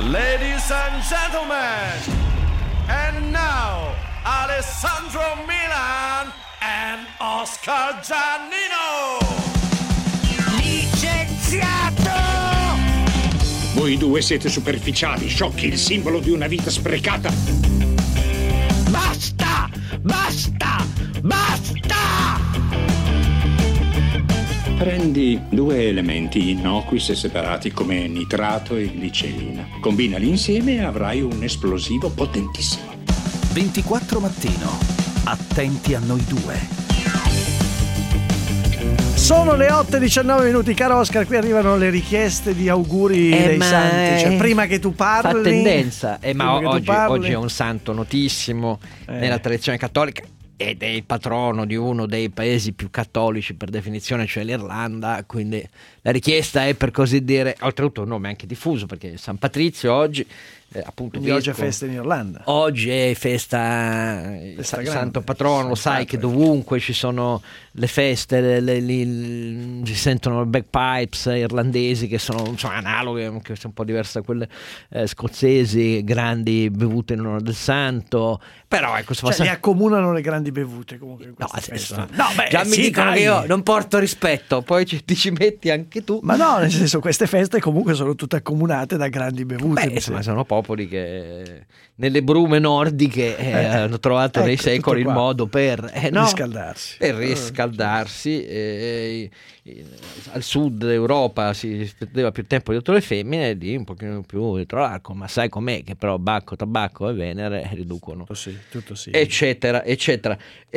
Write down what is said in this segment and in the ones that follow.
Ladies and gentlemen, and now Alessandro Milan and Oscar Giannino. Licenziato! Voi due siete superficiali, sciocchi, il simbolo di una vita sprecata. Basta! Basta! Basta! Prendi due elementi innocui se separati come nitrato e glicerina. Combinali insieme e avrai un esplosivo potentissimo. 24 Mattino. Attenti a noi due. Sono le 8:19, caro Oscar, qui arrivano le richieste di auguri dei santi, cioè prima che tu parli. Fa tendenza, ma oggi è un santo notissimo nella tradizione cattolica ed è il patrono di uno dei paesi più cattolici per definizione, cioè l'Irlanda, quindi la richiesta è, per così dire, oltretutto un nome anche diffuso perché San Patrizio oggi appunto oggi è festa in Irlanda. Oggi è festa santo patrono, lo sai che dovunque ci sono le feste si sentono bagpipes irlandesi che sono insomma analoghe, che sono un po' diverse da quelle scozzesi, grandi bevute in onore del santo, però ecco, li accomunano le grandi bevute comunque in questa festa. Già mi dicono che io non porto rispetto, poi ti ci metti anche tu. Ma no, nel senso, queste feste comunque sono tutte accomunate da grandi bevute. Insomma, sono popoli che nelle brume nordiche hanno trovato nei secoli il modo per riscaldarsi. Per riscaldarsi. Al sud Europa si spendeva più tempo dietro le femmine, lì un pochino più dietro l'arco, ma sai com'è che però Bacco, tabacco e Venere riducono tutto sì. eccetera eccetera.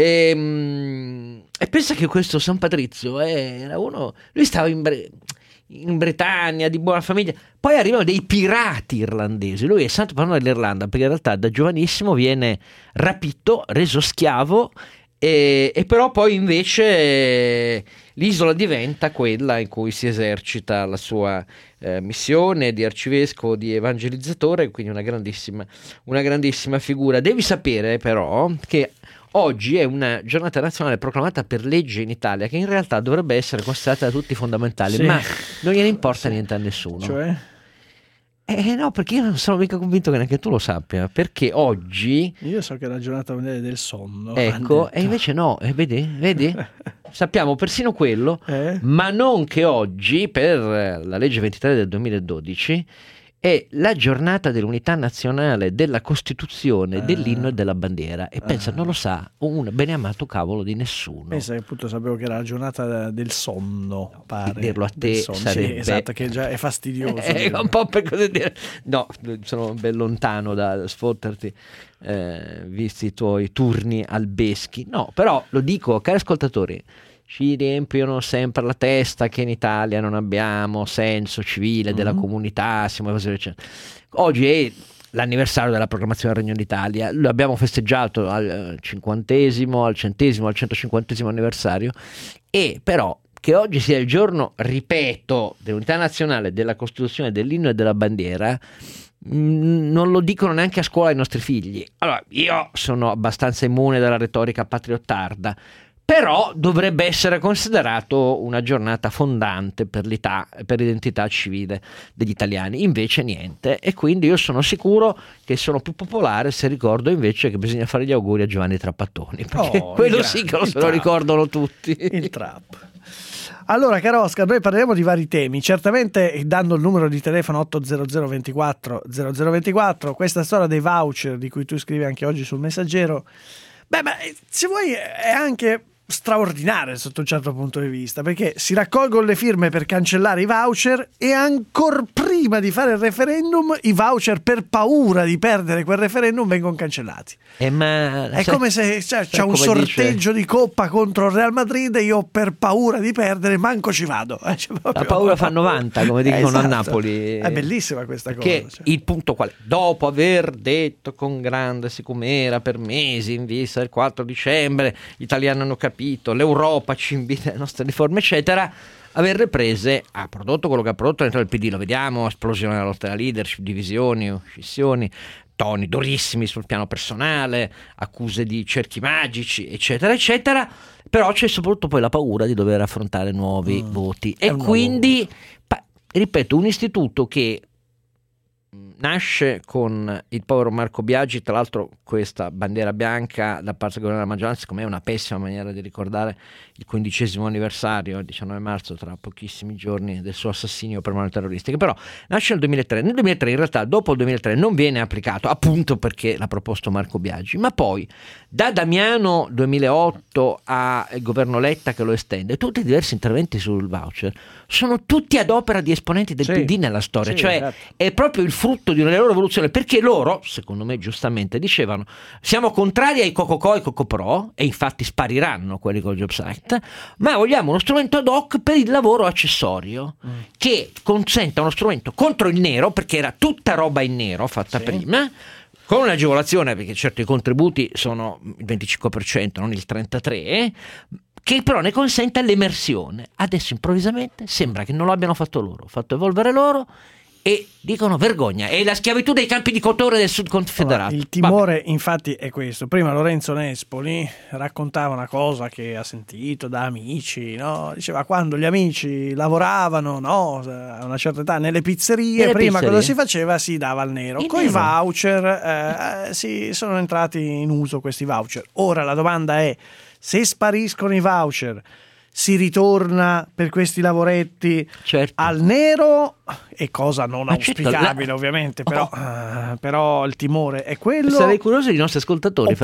E pensa che questo San Patrizio era uno, lui stava in Britannia, di buona famiglia, poi arrivano dei pirati irlandesi, lui è santo patrono dell'Irlanda perché in realtà da giovanissimo viene rapito, reso schiavo e però poi invece l'isola diventa quella in cui si esercita la sua missione di arcivescovo, di evangelizzatore, quindi una grandissima figura. Devi sapere però che oggi è una giornata nazionale proclamata per legge in Italia che in realtà dovrebbe essere considerata da tutti fondamentale, ma non gliene importa niente a nessuno. Cioè? No, perché io non sono mica convinto che neanche tu lo sappia, perché oggi... Io so che è la giornata mondiale del sonno. Ecco, e invece no, vedi? Sappiamo persino quello, ma non che oggi, per la legge 23 del 2012, è la giornata dell'unità nazionale, della Costituzione, dell'inno e della bandiera. E pensa, non lo sa un beneamato cavolo di nessuno. Pensa che appunto sapevo che era la giornata del sonno, pare. Dirlo a te sarebbe... Sì, esatto, che già è fastidioso. Un po' per così dire. No, sono ben lontano da sfotterti, visti i tuoi turni albeschi. No, però lo dico, cari ascoltatori, ci riempiono sempre la testa che in Italia non abbiamo senso civile della comunità, siamo così eccetera. Oggi è l'anniversario della proclamazione del Regno d'Italia, lo abbiamo festeggiato al 50°, al 100°, al 150° anniversario, e però che oggi sia il giorno, ripeto, dell'unità nazionale, della Costituzione, dell'inno e della bandiera, non lo dicono neanche a scuola i nostri figli. Allora, io sono abbastanza immune dalla retorica patriottarda, però dovrebbe essere considerato una giornata fondante per l'identità civile degli italiani, invece niente, e quindi io sono sicuro che sono più popolare se ricordo invece che bisogna fare gli auguri a Giovanni Trapattoni, perché quello sì che se lo ricordano tutti. Il trap. Allora, caro Oscar, noi parleremo di vari temi, certamente dando il numero di telefono 800 24 0024, questa storia dei voucher di cui tu scrivi anche oggi sul Messaggero, ma se vuoi è anche straordinaria sotto un certo punto di vista, perché si raccolgono le firme per cancellare i voucher e ancor prima di fare il referendum i voucher, per paura di perdere quel referendum, vengono cancellati. È come se c'è un sorteggio di coppa contro il Real Madrid e io per paura di perdere manco ci vado. La paura fa 90, come dicono esatto. A Napoli. È bellissima questa cosa. Che il punto qual è? Dopo aver detto con grande sicumera per mesi in vista del 4 dicembre, gli italiani hanno capito, l'Europa ci invita alle nostre riforme eccetera, aver riprese ha prodotto quello che ha prodotto dentro il PD, lo vediamo, esplosione della lotta alla leadership, divisioni, scissioni, toni durissimi sul piano personale, accuse di cerchi magici eccetera eccetera, però c'è soprattutto poi la paura di dover affrontare nuovi voti e quindi ripeto, un istituto che nasce con il povero Marco Biagi, tra l'altro questa bandiera bianca da parte del governo della maggioranza, secondo me è una pessima maniera di ricordare il 15° anniversario, il 19 marzo, tra pochissimi giorni, del suo assassinio per mano terroristica. Però nasce nel 2003. Nel 2003, in realtà, dopo il 2003 non viene applicato, appunto perché l'ha proposto Marco Biagi, ma poi da Damiano 2008 al governo Letta che lo estende, tutti i diversi interventi sul voucher sono tutti ad opera di esponenti del PD nella storia, cioè esatto. È proprio il frutto di una loro evoluzione, perché loro, secondo me giustamente, dicevano siamo contrari ai Cococò e Cocopro, e infatti spariranno quelli col Jobs Act, ma vogliamo uno strumento ad hoc per il lavoro accessorio che consenta uno strumento contro il nero, perché era tutta roba in nero fatta prima, con un'agevolazione, perché certo i contributi sono il 25%, non il 33%, che però ne consente l'emersione. Adesso improvvisamente sembra che non lo abbiano fatto loro, fatto evolvere loro, e dicono vergogna, è la schiavitù dei campi di cotone del Sud Confederato. Il timore infatti è questo. Prima Lorenzo Nespoli raccontava una cosa che ha sentito da amici, no? Diceva quando gli amici lavoravano, no, a una certa età nelle pizzerie, prima cosa si faceva? Si dava al nero. Con i voucher sono entrati in uso questi voucher. Ora la domanda è: se spariscono i voucher, si ritorna per questi lavoretti al nero? È cosa non auspicabile, ovviamente, però il timore è quello. Sarei curioso dei nostri ascoltatori,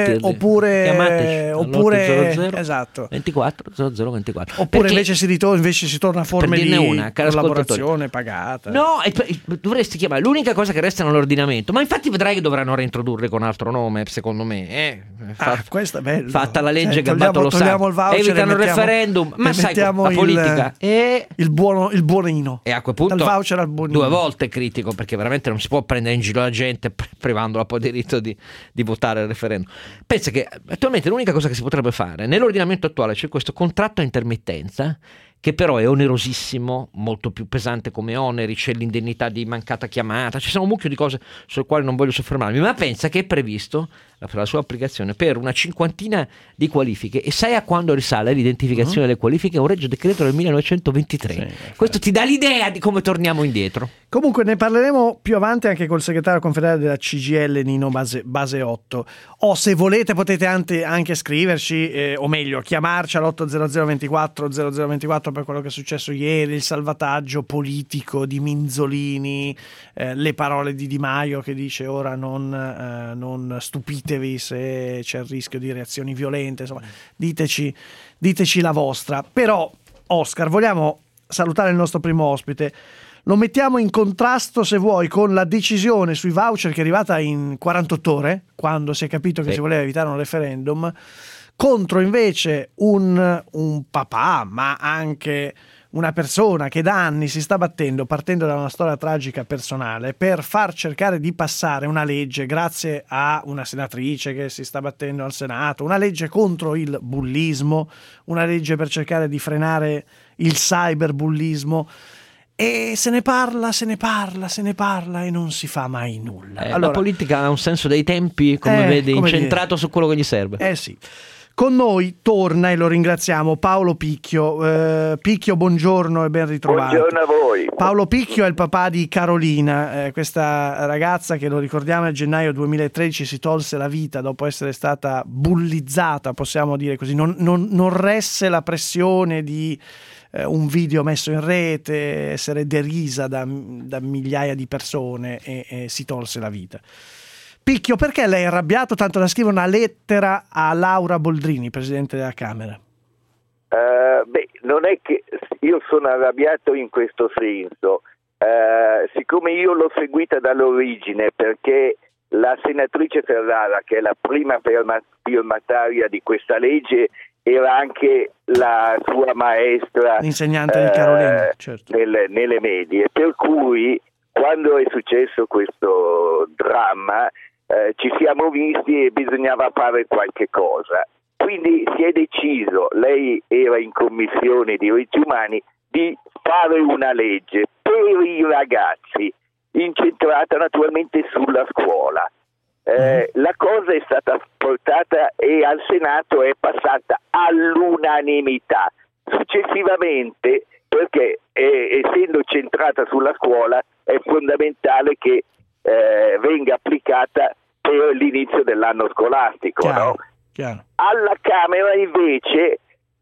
oppure esatto, 24 0024. Oppure invece si torna a forme di collaborazione pagata. No, dovresti chiamare, l'unica cosa che resta nell'ordinamento, ma infatti vedrai che dovranno reintrodurre con altro nome, secondo me. Questo è bello. Fatta la legge, Gabbato lo sa. Evitano il referendum, ma sai, la politica il buonino. E a quel punto dal voucher al buonino. 2 volte critico, perché veramente non si può prendere in giro la gente privandola poi del diritto di votare al referendum. Pensa che attualmente l'unica cosa che si potrebbe fare nell'ordinamento attuale c'è questo contratto a intermittenza, che però è onerosissimo, molto più pesante come oneri, c'è l'indennità di mancata chiamata, ci sono un mucchio di cose sulle quali non voglio soffermarmi, ma pensa che è previsto per la sua applicazione per una 50ina di qualifiche, e sai a quando risale l'identificazione delle qualifiche? Un regio decreto del 1923. Questo ti dà l'idea di come torniamo indietro. Comunque ne parleremo più avanti anche col segretario confederale della CGIL Nino Baseotto. Se volete potete anche scriverci, o meglio chiamarci all'800 24 0024 per quello che è successo ieri, il salvataggio politico di Minzolini, le parole di Di Maio che dice ora non stupitevi se c'è il rischio di reazioni violente, insomma diteci la vostra. Però Oscar, vogliamo salutare il nostro primo ospite. Lo mettiamo in contrasto, se vuoi, con la decisione sui voucher che è arrivata in 48 ore, quando si è capito che si voleva evitare un referendum, contro invece un papà, ma anche una persona che da anni si sta battendo, partendo da una storia tragica personale, per far cercare di passare una legge, grazie a una senatrice che si sta battendo al Senato, una legge contro il bullismo, una legge per cercare di frenare il cyberbullismo. E se ne parla e non si fa mai nulla. Allora, la politica ha un senso dei tempi, come vedi, incentrato su quello che gli serve. Sì. Con noi torna, e lo ringraziamo, Paolo Picchio. Picchio, buongiorno e ben ritrovato. Buongiorno a voi. Paolo Picchio è il papà di Carolina, questa ragazza che, lo ricordiamo, nel gennaio 2013 si tolse la vita dopo essere stata bullizzata, possiamo dire così, non resse la pressione di un video messo in rete, essere derisa da migliaia di persone, e si tolse la vita. Picchio, perché lei è arrabbiato tanto da scrivere una lettera a Laura Boldrini, Presidente della Camera? Non è che io sono arrabbiato in questo senso, siccome io l'ho seguita dall'origine, perché la senatrice Ferrara, che è la prima firmataria di questa legge, era anche la sua maestra, l'insegnante di Carolina, certo, nelle medie, per cui quando è successo questo dramma ci siamo visti e bisognava fare qualche cosa, quindi si è deciso, lei era in commissione diritti umani, di fare una legge per i ragazzi, incentrata naturalmente sulla scuola. La cosa è stata portata e al Senato è passata all'unanimità. Successivamente, perché essendo centrata sulla scuola, è fondamentale che venga applicata per l'inizio dell'anno scolastico, no? Chiaro. Alla Camera invece,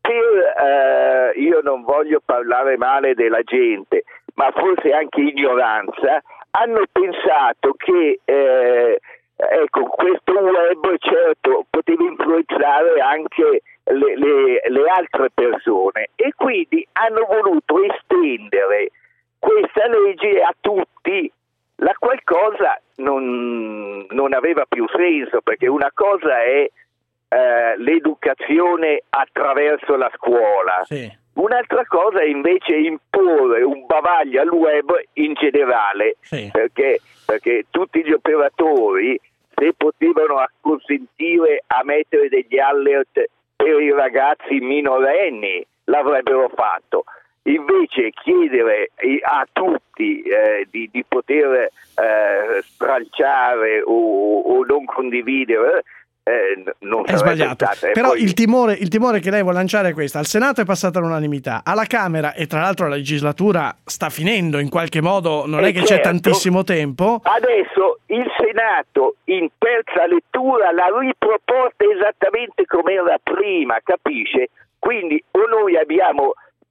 io non voglio parlare male della gente, ma forse anche ignoranza, hanno pensato che questo web certo poteva influenzare anche le altre persone, e quindi hanno voluto estendere questa legge a tutti, la qual cosa non aveva più senso, perché una cosa è l'educazione attraverso la scuola, Sì. Un'altra cosa è invece imporre un bavaglio al web in generale, Sì. perché tutti gli operatori, se potevano acconsentire a mettere degli alert per i ragazzi minorenni, l'avrebbero fatto. Invece chiedere a tutti di poter stralciare o non condividere non È sbagliato. stata. Però Poi, il timore che lei vuole lanciare è questo: al Senato è passata l'unanimità, alla Camera, e tra l'altro la legislatura sta finendo in qualche modo, non è che c'è certo, tantissimo tempo. Adesso il Senato in terza lettura l'ha riproposta esattamente come era prima, capisce? Quindi o noi abbiamo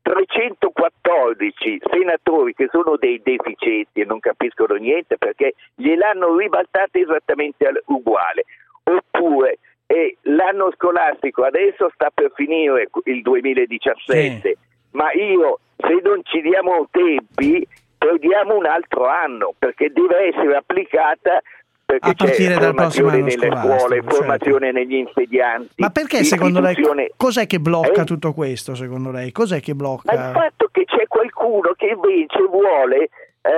314 senatori che sono dei deficienti e non capiscono niente perché gliel'hanno ribaltata esattamente uguale, oppure l'anno scolastico adesso sta per finire, il 2017, Sì. ma se non ci diamo tempi perdiamo un altro anno, perché deve essere applicata, perché A partire c'è dal prossimo formazione anno nelle scolastico, scuole, certo. formazione negli insegnanti. Ma perché secondo lei istituzione- cos'è che blocca Eh? tutto questo? Secondo lei cos'è che Ma blocca? il fatto che c'è qualcuno che invece vuole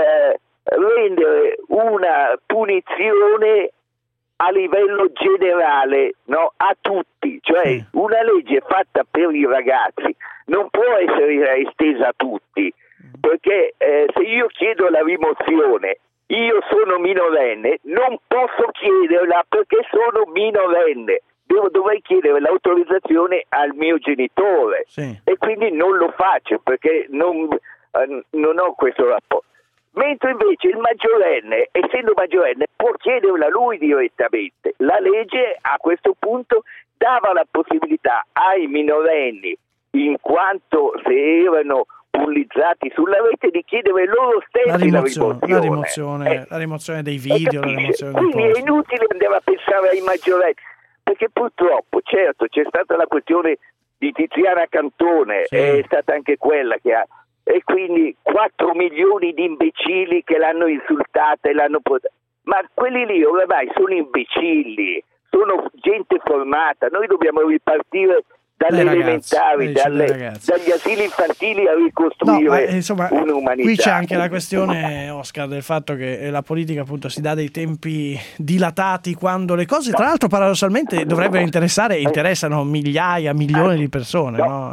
rendere una punizione a livello generale, no? A tutti, cioè Sì. una legge fatta per i ragazzi non può essere estesa a tutti, perché se io chiedo la rimozione, io sono minorenne, non posso chiederla perché sono minorenne, dovrei chiedere l'autorizzazione al mio genitore, Sì. e quindi non lo faccio perché non ho questo rapporto. Mentre invece il maggiorenne, essendo maggiorenne, può chiederla lui direttamente. La legge a questo punto dava la possibilità ai minorenni, in quanto se erano bullizzati sulla rete, di chiedere loro stessi la rimozione. La rimozione dei video, la rimozione dei Quindi è post. inutile andare a pensare ai maggiorenni, perché purtroppo, certo, c'è stata la questione di Tiziana Cantone, Sì. è stata anche quella che ha, e quindi 4 milioni di imbecilli che l'hanno insultata e l'hanno portata. Ma quelli lì oramai sono imbecilli, sono gente formata, noi dobbiamo ripartire dalle Dai elementari, ragazzi, dai ragazzi. dagli asili infantili a No, ricostruire ma insomma, un'umanità. qui c'è anche la questione, Oscar, del fatto che la politica appunto si dà dei tempi dilatati quando le cose, tra l'altro paradossalmente, dovrebbero interessano migliaia, milioni di persone, no?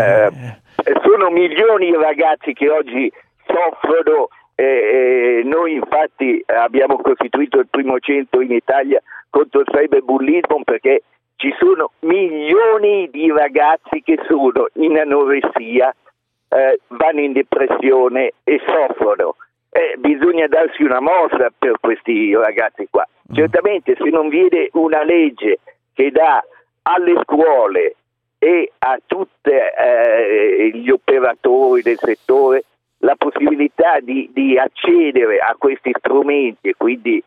Sono milioni i ragazzi che oggi soffrono. Noi infatti abbiamo costituito il primo centro in Italia contro il cyberbullismo, perché ci sono milioni di ragazzi che sono in anoressia, vanno in depressione e soffrono. Bisogna darsi una mossa per questi ragazzi qua. Certamente, se non viene una legge che dà alle scuole e a tutti gli operatori del settore la possibilità di accedere a questi strumenti, e quindi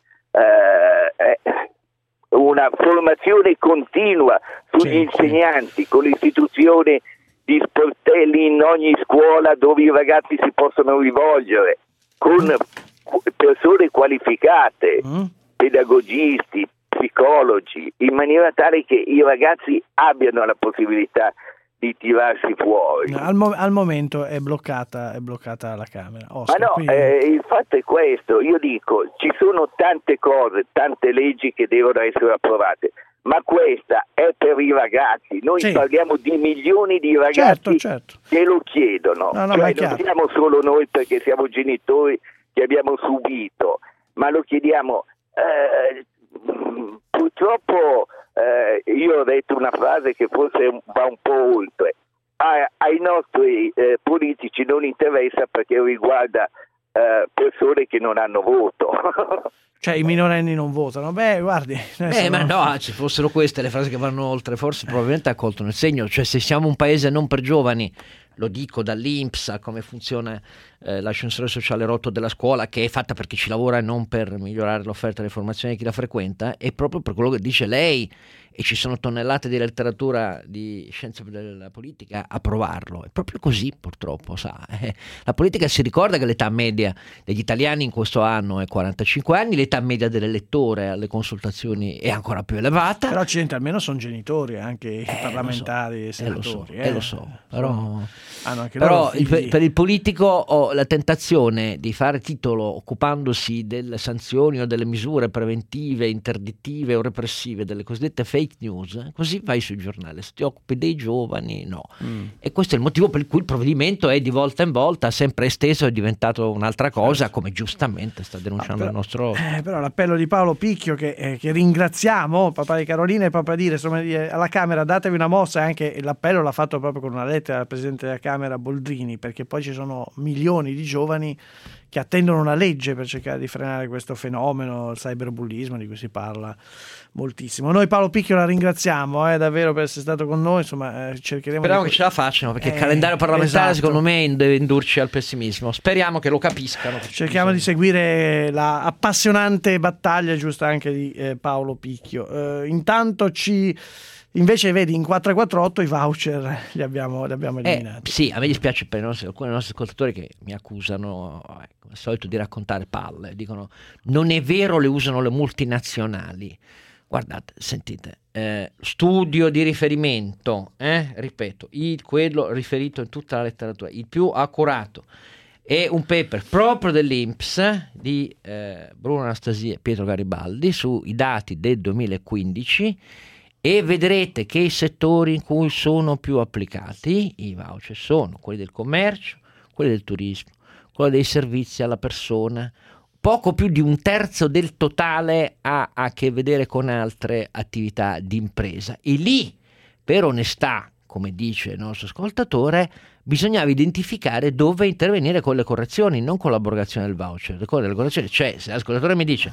una formazione continua sugli insegnanti, con l'istituzione di sportelli in ogni scuola dove i ragazzi si possono rivolgere, con persone qualificate, pedagogisti, psicologi, in maniera tale che i ragazzi abbiano la possibilità di tirarsi fuori. Al momento è bloccata la Camera. Oscar, Ma no, quindi- il fatto è questo, io dico, ci sono tante cose, tante leggi che devono essere approvate, ma questa è per i ragazzi. Noi Sì. parliamo di milioni di ragazzi Certo. che lo chiedono, No, ma cioè è chiaro. non siamo solo noi perché siamo genitori che abbiamo subito, ma lo chiediamo. Purtroppo io ho detto una frase che forse va un po' oltre. Ai nostri politici non interessa perché riguarda persone che non hanno voto. Cioè i minorenni non votano. Beh, guardi. Ma no, se fossero queste le frasi che vanno oltre, forse probabilmente ha colto nel segno. Cioè, se siamo un paese non per giovani, lo dico dall'INPS a come funziona l'ascensore sociale rotto della scuola, che è fatta per chi ci lavora e non per migliorare l'offerta di formazione di chi la frequenta, è proprio per quello che dice lei, e ci sono tonnellate di letteratura di scienze della politica a provarlo. È proprio così, purtroppo, sa. La politica si ricorda che l'età media degli italiani in questo anno è 45 anni, l'età media dell'elettore alle consultazioni è ancora più elevata. Però accidenti, almeno sono genitori anche i parlamentari e senatori. Lo so, però anche però figli. per il politico ho la tentazione di fare titolo occupandosi delle sanzioni o delle misure preventive, interdittive o repressive, delle cosiddette fake news, così vai sui giornali. Se ti occupi dei giovani, no. E questo è il motivo per cui il provvedimento è di volta in volta sempre esteso, è diventato un'altra cosa, come giustamente sta denunciando il nostro... Però l'appello di Paolo Picchio, che ringraziamo, papà di Carolina, è proprio a dire, insomma, alla Camera datevi una mossa, anche l'appello l'ha fatto proprio con una lettera al Presidente della Camera Boldrini, perché poi ci sono milioni di giovani che attendono una legge per cercare di frenare questo fenomeno, il cyberbullismo di cui si parla moltissimo. Noi Paolo Picchio la ringraziamo davvero per essere stato con noi, insomma cercheremo speriamo che ce la facciano, perché il calendario parlamentare secondo me deve indurci al pessimismo, speriamo che lo capiscano. Cerchiamo di seguire la appassionante battaglia giusta anche di Paolo Picchio. Intanto invece vedi in 448 i voucher li abbiamo eliminati. Sì, a me dispiace per alcuni dei nostri ascoltatori che mi accusano come al solito di raccontare palle, dicono non è vero, le usano le multinazionali. Guardate, sentite, studio di riferimento, ripeto, quello riferito in tutta la letteratura, il più accurato, è un paper proprio dell'INPS di Bruno Anastasia e Pietro Garibaldi sui dati del 2015, e vedrete che i settori in cui sono più applicati i voucher sono quelli del commercio, quelli del turismo, quelli dei servizi alla persona. Poco più di un terzo del totale ha a che vedere con altre attività di impresa, e lì, per onestà, come dice il nostro ascoltatore, bisognava identificare dove intervenire con le correzioni, non con l'abrogazione del voucher. Le correzioni, cioè, se l'ascoltatore mi dice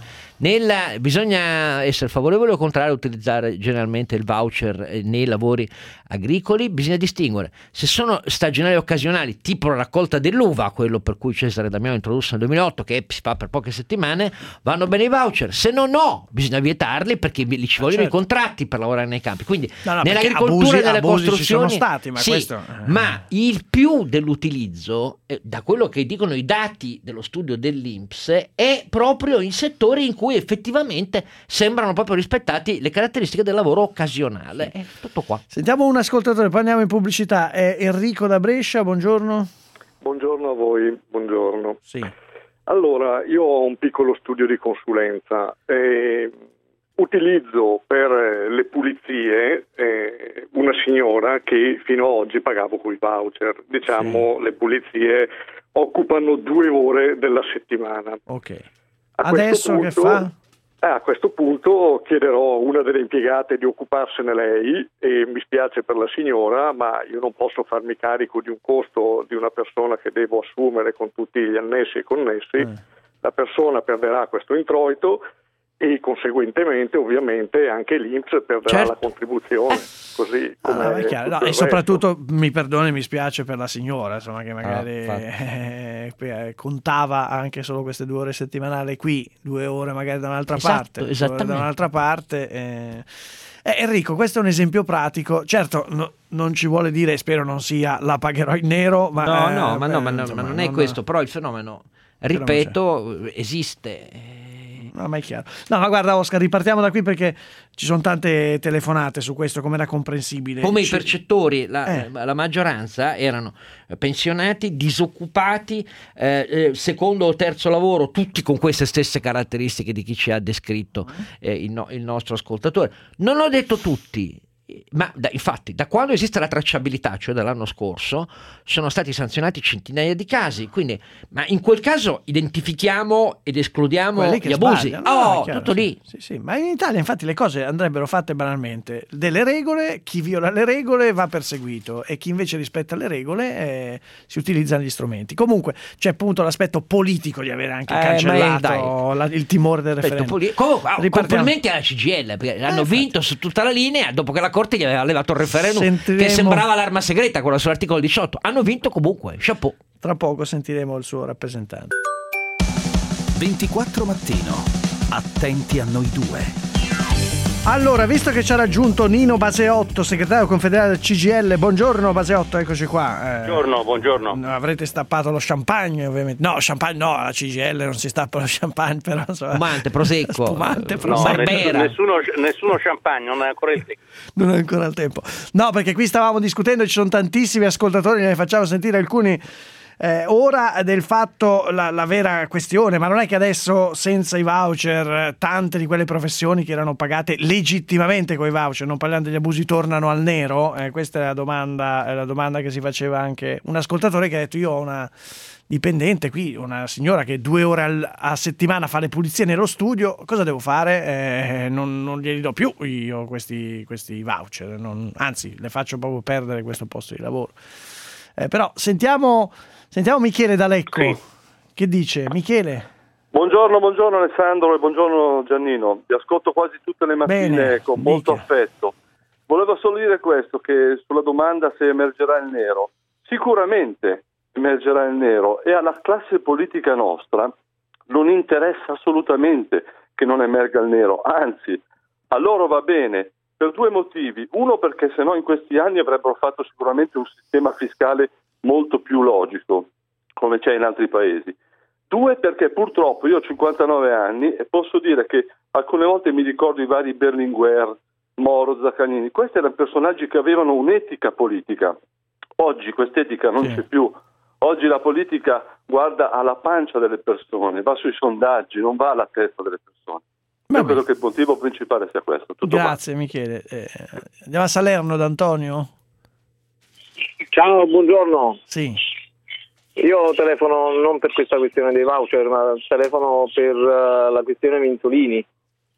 bisogna essere favorevole o contrario a utilizzare generalmente il voucher nei lavori agricoli, bisogna distinguere se sono stagionali o occasionali, tipo la raccolta dell'uva, quello per cui Cesare Damiano introdusse nel 2008, che si fa per poche settimane, vanno bene i voucher. Se no, bisogna vietarli, perché lì ci vogliono i contratti per lavorare nei campi. Quindi nell'agricoltura e nelle costruzioni sono stati, ma sì, questo... ma il più dell'utilizzo, da quello che dicono i dati dello studio dell'INPS, è proprio in settori in cui effettivamente sembrano proprio rispettati le caratteristiche del lavoro occasionale. È tutto qua. Sentiamo un ascoltatore, poi andiamo in pubblicità. Enrico da Brescia, buongiorno. Buongiorno a voi, buongiorno. Sì. Allora, io ho un piccolo studio di consulenza. Utilizzo per le pulizie una signora che fino ad oggi pagavo con i voucher. Diciamo, le pulizie occupano 2 ore della settimana. Ok. Adesso che fa? A questo punto chiederò a una delle impiegate di occuparsene lei, e mi spiace per la signora, ma io non posso farmi carico di un costo di una persona che devo assumere con tutti gli annessi e connessi. La persona perderà questo introito e conseguentemente ovviamente anche l'INPS perderà la contribuzione, così come è chiaro. E soprattutto mi perdoni, mi spiace per la signora, insomma, che magari contava anche solo queste 2 ore settimanali, qui 2 ore magari da un'altra parte, esattamente. Da un'altra parte. Enrico, questo è un esempio pratico. Certo, non ci vuole dire, spero non sia la pagherò in nero, ma ma non è questo, però il fenomeno, ripeto, esiste. No, ma è chiaro. No, ma guarda Oscar, ripartiamo da qui perché ci sono tante telefonate su questo, come era comprensibile. Come i percettori, la maggioranza erano pensionati, disoccupati, secondo o terzo lavoro, tutti con queste stesse caratteristiche di chi ci ha descritto il nostro ascoltatore. Non ho detto tutti, Ma infatti, da quando esiste la tracciabilità, cioè dall'anno scorso, sono stati sanzionati centinaia di casi. Quindi, ma in quel caso identifichiamo ed escludiamo gli abusi. Chiaro, tutto lì. Sì. Ma in Italia, infatti, le cose andrebbero fatte banalmente. Delle regole, chi viola le regole va perseguito, e chi invece rispetta le regole si utilizzano gli strumenti. Comunque, c'è appunto l'aspetto politico di avere anche cancellato il timore del referendum. Complimenti alla CGIL, perché hanno vinto su tutta la linea dopo che la Corte gli aveva levato il referendum che sembrava l'arma segreta, quello sull'articolo 18. Hanno vinto comunque, chapeau. Tra poco sentiremo il suo rappresentante. 24 Mattino, attenti a noi due. Allora, visto che ci ha raggiunto Nino Baseotto, segretario confederale del CGIL, buongiorno Baseotto, eccoci qua. Buongiorno. Avrete stappato lo champagne, ovviamente. No, champagne no, alla CGIL non si stappa lo champagne, però spumante, prosecco. Nessuno champagne, non è ancora il tempo. Non è ancora il tempo. No, perché qui stavamo discutendo, ci sono tantissimi ascoltatori, ne facciamo sentire alcuni. Ora del fatto la vera questione, ma non è che adesso senza i voucher tante di quelle professioni che erano pagate legittimamente con i voucher, non parliamo degli abusi, tornano al nero? Questa è la domanda che si faceva anche un ascoltatore, che ha detto: io ho una dipendente qui, una signora che 2 ore a settimana fa le pulizie nello studio, cosa devo fare? Non glieli do più io questi voucher, anzi le faccio proprio perdere questo posto di lavoro. Però sentiamo Michele da Lecco. Sì. Che dice Michele? Buongiorno Alessandro e buongiorno Giannino, vi ascolto quasi tutte le mattine. Bene, con molto affetto. Volevo solo dire questo, che sulla domanda se emergerà il nero, sicuramente emergerà il nero, e alla classe politica nostra non interessa assolutamente che non emerga il nero, anzi a loro va bene per 2 motivi. Uno, perché sennò in questi anni avrebbero fatto sicuramente un sistema fiscale molto più logico, come c'è in altri paesi. 2, perché purtroppo io ho 59 anni e posso dire che alcune volte mi ricordo i vari Berlinguer, Moro, Zaccagnini. Questi erano personaggi che avevano un'etica politica. Oggi quest'etica non c'è più. Oggi la politica guarda alla pancia delle persone, va sui sondaggi, non va alla testa delle persone. Io credo che il motivo principale sia questo. Grazie Michele. Andiamo a Salerno da Antonio. Ciao, buongiorno. Sì. Io telefono non per questa questione dei voucher, ma telefono per la questione Minzolini.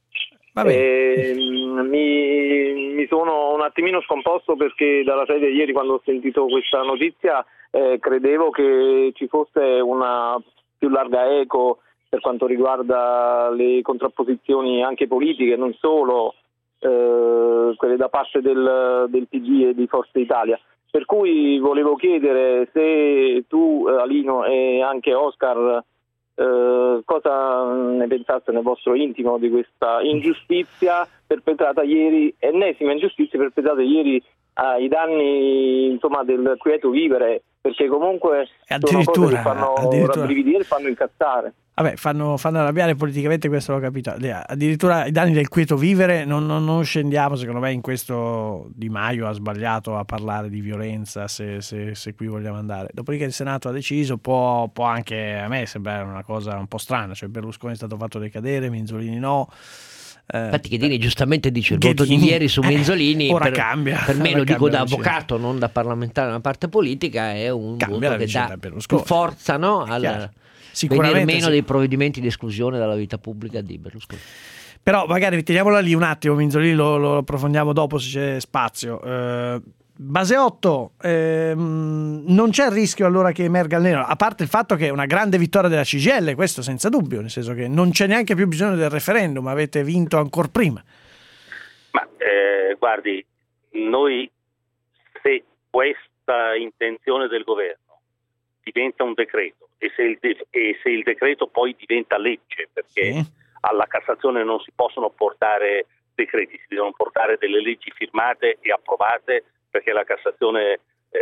Mi sono un attimino scomposto, perché dalla serie ieri, quando ho sentito questa notizia, credevo che ci fosse una più larga eco per quanto riguarda le contrapposizioni anche politiche, non solo quelle da parte del PD e di Forza Italia. Per cui volevo chiedere se tu, Alino, e anche Oscar, cosa ne pensaste nel vostro intimo di questa ingiustizia perpetrata ieri, ennesima ingiustizia perpetrata ieri ai danni, insomma, del quieto vivere, perché comunque sono cose che fanno rabbrividire e fanno incazzare. Vabbè, fanno arrabbiare politicamente, questo l'ho capito. Addirittura i danni del quieto vivere, non scendiamo, secondo me in questo Di Maio ha sbagliato a parlare di violenza, se qui vogliamo andare. Dopodiché il Senato ha deciso, può anche a me sembrare una cosa un po' strana, cioè Berlusconi è stato fatto decadere, Minzolini no. Infatti Ghedini giustamente dice il voto di ieri su Minzolini ora cambia, per me, lo dico da vicenda. Avvocato, non da parlamentare, una parte politica, è un Cambia voto che dà Berlusconi. più forza, no, al venire meno dei provvedimenti di esclusione dalla vita pubblica di Berlusconi. Però magari teniamola lì un attimo, Minzolini lo approfondiamo dopo se c'è spazio. Baseotto, non c'è il rischio allora che emerga il nero, a parte il fatto che è una grande vittoria della CGIL, questo senza dubbio, nel senso che non c'è neanche più bisogno del referendum, avete vinto ancora prima. Ma guardi, noi, se questa intenzione del governo diventa un decreto e se il decreto poi diventa legge, perché alla Cassazione non si possono portare decreti, si devono portare delle leggi firmate e approvate perché la Cassazione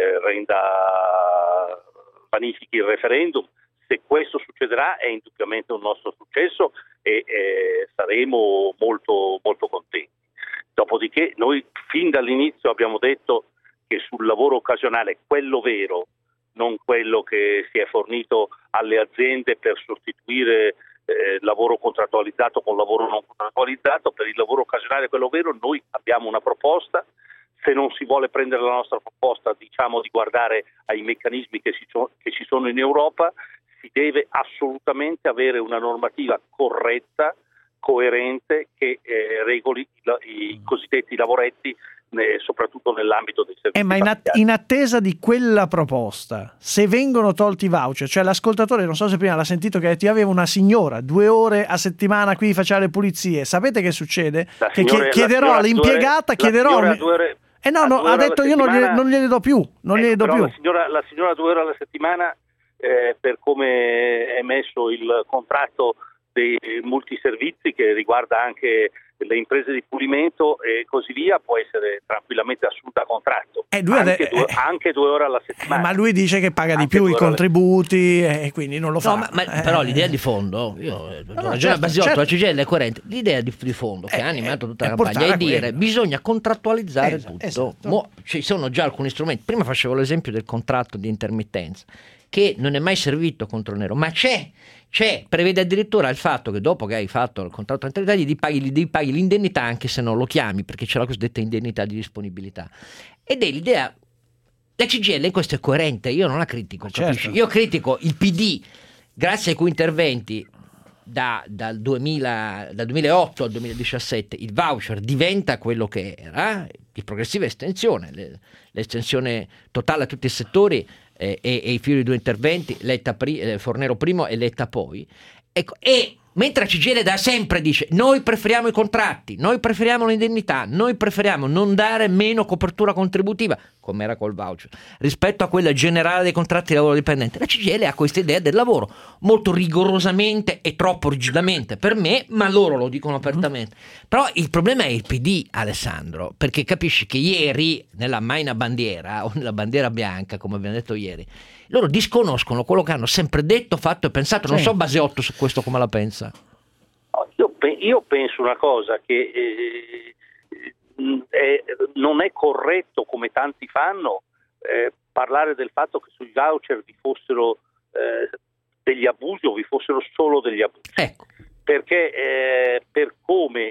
vanifichi il referendum. Se questo succederà è indubbiamente un nostro successo e saremo molto, molto contenti. Dopodiché noi fin dall'inizio abbiamo detto che sul lavoro occasionale, quello vero, non quello che si è fornito alle aziende per sostituire lavoro contrattualizzato con lavoro non contrattualizzato, per il lavoro occasionale, quello vero, noi abbiamo una proposta se non si vuole prendere la nostra proposta, diciamo di guardare ai meccanismi che ci sono in Europa, si deve assolutamente avere una normativa corretta, coerente, che regoli i cosiddetti lavoretti, soprattutto nell'ambito dei servizi. Ma in attesa di quella proposta, se vengono tolti i voucher, cioè l'ascoltatore, non so se prima l'ha sentito, che ti aveva una signora 2 ore a settimana qui faceva le pulizie, sapete che succede? Che chiederò all'impiegata, ha detto io non gliene do più, non gliene do più. La signora 2 ore alla settimana, per come è messo il contratto dei multiservizi, che riguarda anche le imprese di pulimento e così via, può essere tranquillamente assunta a contratto, anche 2 ore alla settimana. Ma lui dice che paga di più i contributi e quindi non lo fa. Però l'idea di fondo, Basiotto, la CGIL è coerente, l'idea di fondo che ha animato tutta la campagna è dire bisogna contrattualizzare tutto. Esatto. Ci sono già alcuni strumenti, prima facevo l'esempio del contratto di intermittenza, che non è mai servito contro il nero, ma prevede addirittura il fatto che dopo che hai fatto il contratto di anzianità gli paghi l'indennità anche se non lo chiami, perché c'è la cosiddetta indennità di disponibilità. Ed è l'idea, la CGIL in questo è coerente, io non la critico, capisci? Io critico il PD, grazie ai cui interventi dal 2008 al 2017 il voucher diventa quello che era, di progressiva estensione, l'estensione totale a tutti i settori, e i fili di 2 interventi, Fornero primo e Letta poi, ecco. E mentre la CGIL da sempre dice noi preferiamo i contratti, noi preferiamo l'indennità, noi preferiamo non dare meno copertura contributiva, come era col voucher, rispetto a quella generale dei contratti di lavoro dipendente, la CGIL ha questa idea del lavoro molto rigorosamente e troppo rigidamente per me, ma loro lo dicono apertamente. Però il problema è il PD, Alessandro, perché capisci che ieri nella Maina Bandiera o nella bandiera bianca, come abbiamo detto ieri, loro disconoscono quello che hanno sempre detto, fatto e pensato. Non so Basiotto su questo come la pensa. Io penso una cosa, che non è corretto, come tanti fanno, parlare del fatto che sui voucher vi fossero degli abusi, o vi fossero solo degli abusi. Ecco. Perché per come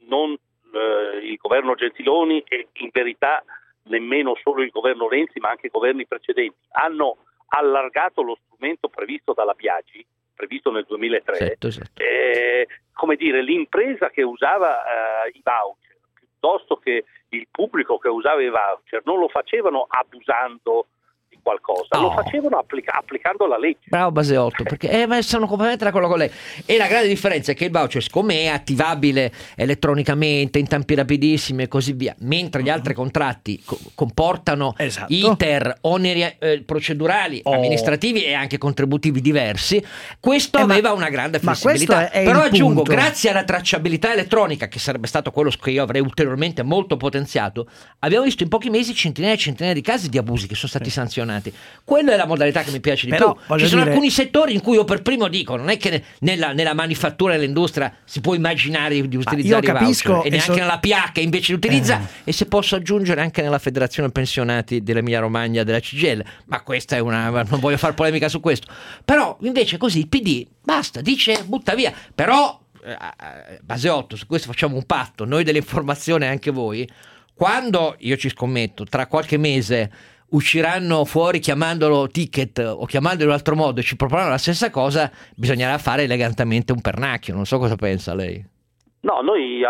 il governo Gentiloni, e in verità nemmeno solo il governo Renzi ma anche i governi precedenti, hanno allargato lo strumento previsto dalla Biagi, previsto nel 2003, esatto. Come dire, l'impresa che usava i voucher piuttosto che il pubblico che usava i voucher non lo facevano abusando di qualcosa, lo facevano applicando la legge. Bravo Basiotto, perché sono completamente d'accordo con lei. E la grande differenza è che il voucher, siccome è attivabile elettronicamente in tempi rapidissimi e così via, mentre gli altri contratti comportano iter, oneri procedurali, amministrativi e anche contributivi diversi, questo aveva una grande flessibilità. Però aggiungo, grazie alla tracciabilità elettronica, che sarebbe stato quello che io avrei ulteriormente molto potenziato, abbiamo visto in pochi mesi centinaia e centinaia di casi di abusi che sono stati sanzionati. Quella è la modalità che mi piace di più. Ci sono alcuni settori in cui io per primo dico, non è che nella manifattura e nell'industria si può immaginare di utilizzare i voucher, e neanche nella PH invece li utilizza, e se posso aggiungere anche nella Federazione Pensionati dell'Emilia Romagna della CGIL, ma questa è non voglio fare polemica su questo. Però invece così il PD basta, dice butta via. Però Basiotto, su questo facciamo un patto, noi dell'informazione e anche voi, quando io ci scommetto tra qualche mese usciranno fuori chiamandolo ticket o chiamandolo in un altro modo e ci proporranno la stessa cosa, bisognerà fare elegantemente un pernacchio. Non so cosa pensa lei. No, noi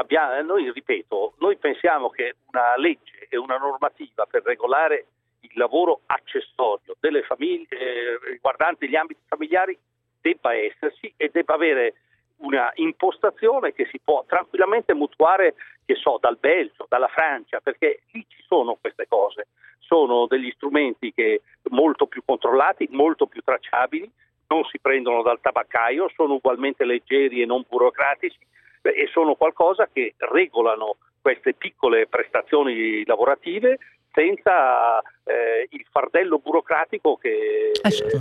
ripeto, noi pensiamo che una legge e una normativa per regolare il lavoro accessorio delle famiglie, riguardante gli ambiti familiari, debba esserci e debba avere una impostazione che si può tranquillamente mutuare, dal Belgio, dalla Francia, perché lì ci sono queste cose. Sono degli strumenti che molto più controllati, molto più tracciabili, non si prendono dal tabaccaio, sono ugualmente leggeri e non burocratici, e sono qualcosa che regolano queste piccole prestazioni lavorative senza il fardello burocratico che...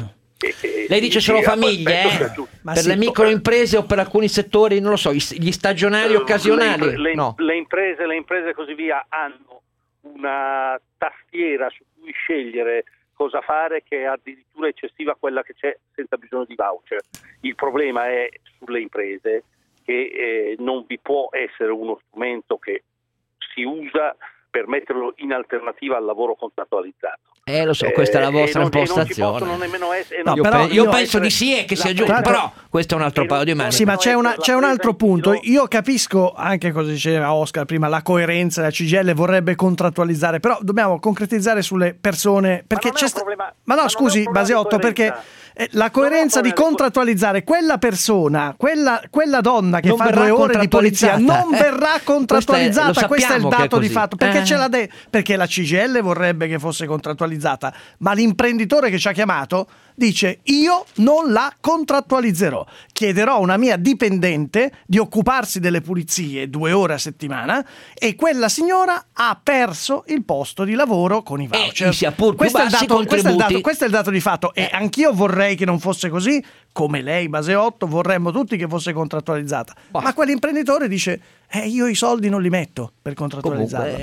Lei dice sono famiglie, per le microimprese o per alcuni settori, non lo so, gli stagionali occasionali. Le imprese così via hanno una tastiera su cui scegliere cosa fare che è addirittura eccessiva quella che c'è senza bisogno di voucher. Il problema è sulle imprese che non vi può essere uno strumento che si usa per metterlo in alternativa al lavoro contrattualizzato. Lo so, questa è la vostra impostazione. Non ci possono nemmeno essere, io penso di sì e che sia giusto, però questo è un altro paio di mani. Sì, ma c'è un altro punto. Io capisco anche cosa diceva Oscar prima, la coerenza, la CGIL vorrebbe contrattualizzare, però dobbiamo concretizzare sulle persone, perché c'è ma no, scusi Baseotto, perché la coerenza di contrattualizzare quella persona, quella donna che fa 2 ore di polizia non verrà contrattualizzata, questo è il dato di fatto, perché perché la CGIL vorrebbe che fosse contrattualizzata, ma l'imprenditore che ci ha chiamato dice: io non la contrattualizzerò, chiederò a una mia dipendente di occuparsi delle pulizie 2 ore a settimana, e quella signora ha perso il posto di lavoro con i voucher. Questo è il dato di fatto, e anch'io vorrei che non fosse così, come lei Baseotto, vorremmo tutti che fosse contrattualizzata, ma quell'imprenditore dice: io i soldi non li metto per contrattualizzarla.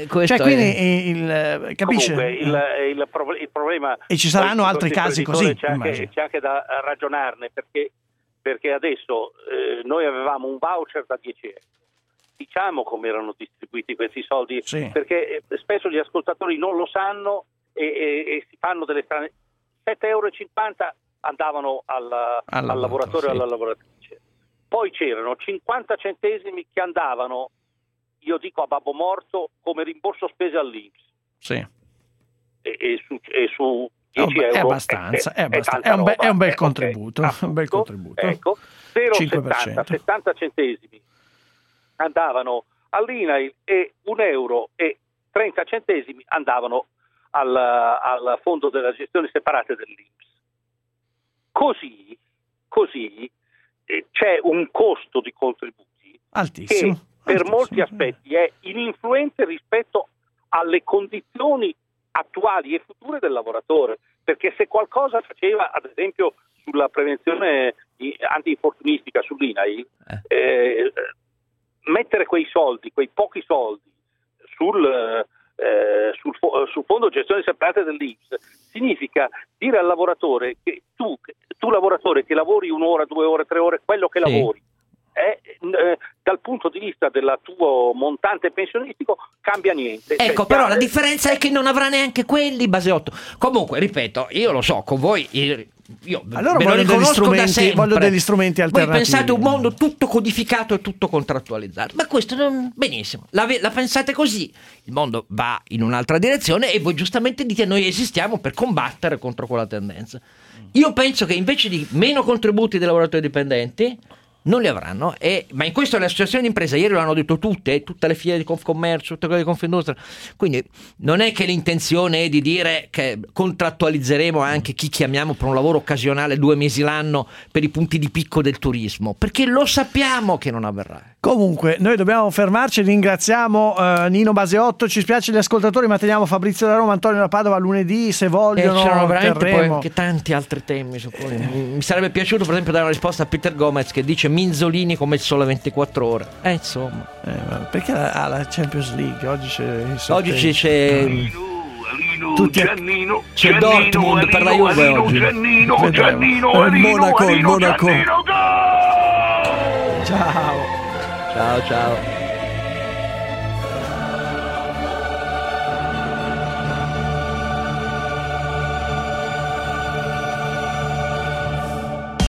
Capisce? Comunque, il problema, e ci saranno altri casi così, c'è anche da ragionarne, perché adesso noi avevamo un voucher da 10 euro. Diciamo come erano distribuiti questi soldi, perché spesso gli ascoltatori non lo sanno e si fanno delle strane. 7,50 euro andavano al lavoratore o alla lavoratrice. Poi c'erano 50 centesimi che andavano, io dico a babbo morto, come rimborso spese all'INPS. Sì. E su 10 euro è abbastanza, è un bel contributo. Un bel contributo. Ecco, 0,70 centesimi andavano all'INAIL e 1 euro e 30 centesimi andavano al fondo della gestione separate dell'INPS. Così c'è un costo di contributi altissimo, che per molti aspetti è ininfluente rispetto alle condizioni attuali e future del lavoratore, perché se qualcosa faceva, ad esempio sulla prevenzione antinfortunistica sull'INAIL, mettere quei soldi, quei pochi soldi sul fondo gestione separate dell'INPS significa dire al lavoratore che tu lavoratore che lavori 1 ora, 2 ore, 3 ore, quello che lavori dal punto di vista del tuo montante pensionistico cambia niente. Ecco, però la differenza è che non avrà neanche quelli, Baseotto. Comunque, ripeto, io lo so, con voi io allora ve lo riconosco da sempre. Voglio degli strumenti alternativi. Voi pensate un mondo tutto codificato e tutto contrattualizzato, ma questo non benissimo. La pensate così, il mondo va in un'altra direzione e voi giustamente dite: noi esistiamo per combattere contro quella tendenza. Io penso che invece di meno contributi dei lavoratori dipendenti non li avranno, ma in questo le associazioni di impresa ieri lo hanno detto tutte le filiere di Confcommercio, tutte quelle di Confindustria, quindi non è che l'intenzione è di dire che contrattualizzeremo anche chi chiamiamo per un lavoro occasionale 2 mesi l'anno per i punti di picco del turismo, perché lo sappiamo che non avverrà. Comunque noi dobbiamo fermarci, ringraziamo Nino Baseotto, ci spiace gli ascoltatori, ma teniamo Fabrizio da Roma, Antonio da Padova lunedì, se vogliono c'erano veramente poi anche tanti altri temi su cui mi sarebbe piaciuto per esempio dare una risposta a Peter Gomez che dice Minzolini come il Sole 24 ore, insomma perché la Champions League oggi c'è c'è Dortmund per la Juve oggi, il Monaco. Ciao.